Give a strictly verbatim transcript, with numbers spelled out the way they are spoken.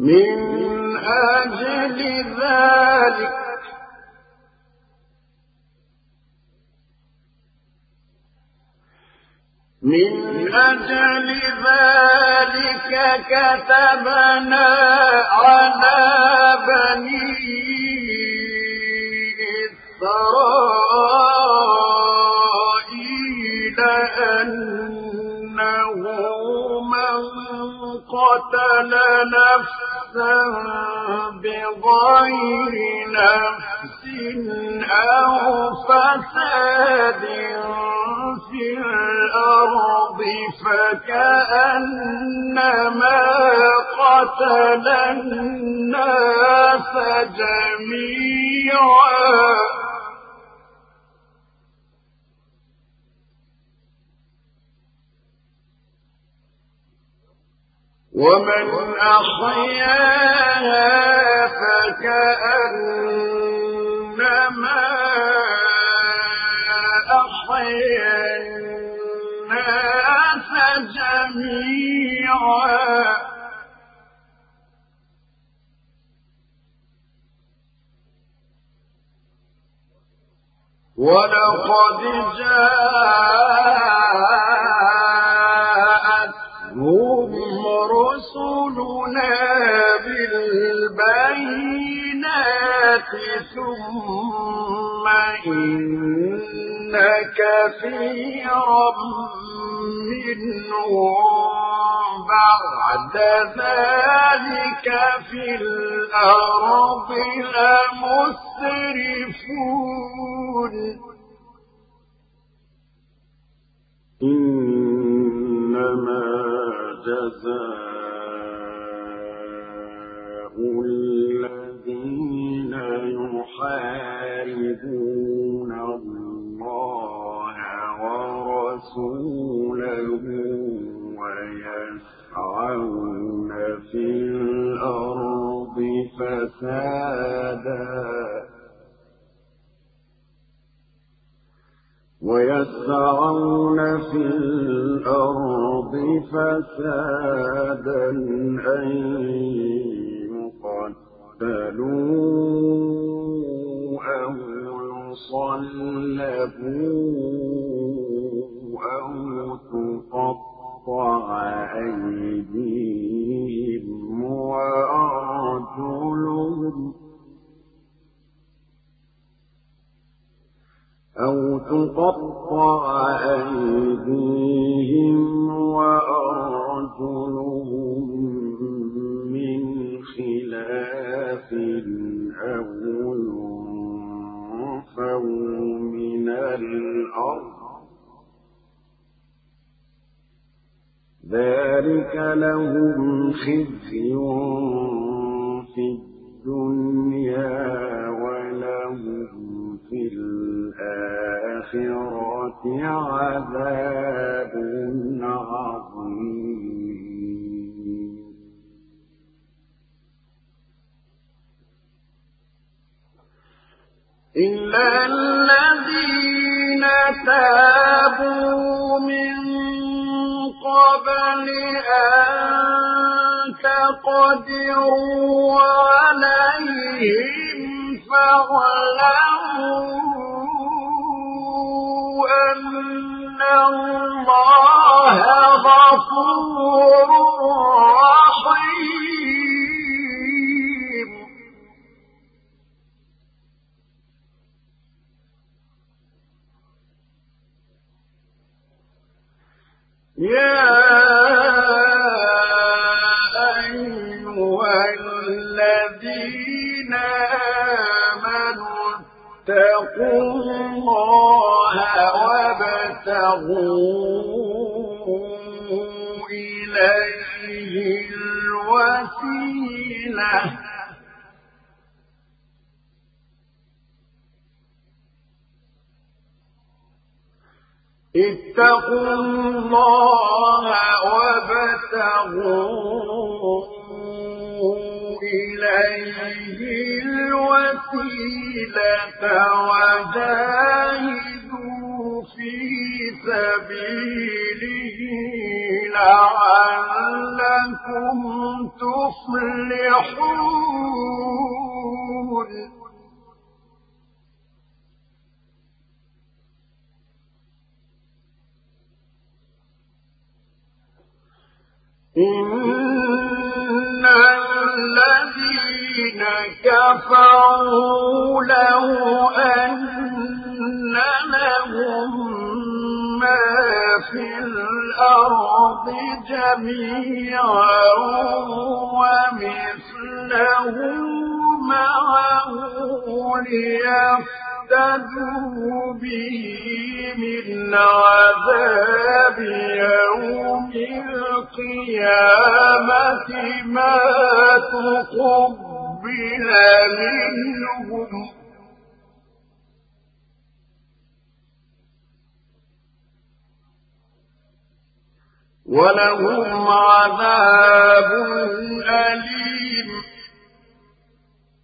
من أجل ذلك من أجل ذلك كتبنا على بني إسرائيل أنه من قتل نفسا بغير نفس أو فساد في الأرض فكأنما قتل الناس جميعا ومن أحياها فكأنما أحيا الناس جميعا ولقد جاءتهم رسلنا بالبينات ثم إن كثيرا منهم بعد ذلك في الأرض لمسرفون إنما جزاء الذين يحاربون الله ورسوله ويسعون في الأرض فسادا ويسعون في الأرض فسادا أن يقتلوا أو يصلبوا أو تقطع أيديهم وأرجلهم أو تقطع أيديهم وأرجلهم من خلاف أو ينفوا من الأرض ذلك لهم خزي في الدنيا ولهم في الآخرة عذاب عظيم إلا الذين تابوا من قبل أن تقدروا عليهم فاعلموا أن الله غفور رحيم يا أيها الذين آمنوا اتقوا الله وابتغوا إليه الوسيلة اتقوا الله وابتغوا إليه الوسيلة وجاهدوا في سبيله لعلكم تفلحون إن الذين كفروا لو أن لهم ما في الأرض جميعا ومثله معه ليفتدوا به من عذاب يوم القيامة ما تقبل منهم ولهم عذاب أليم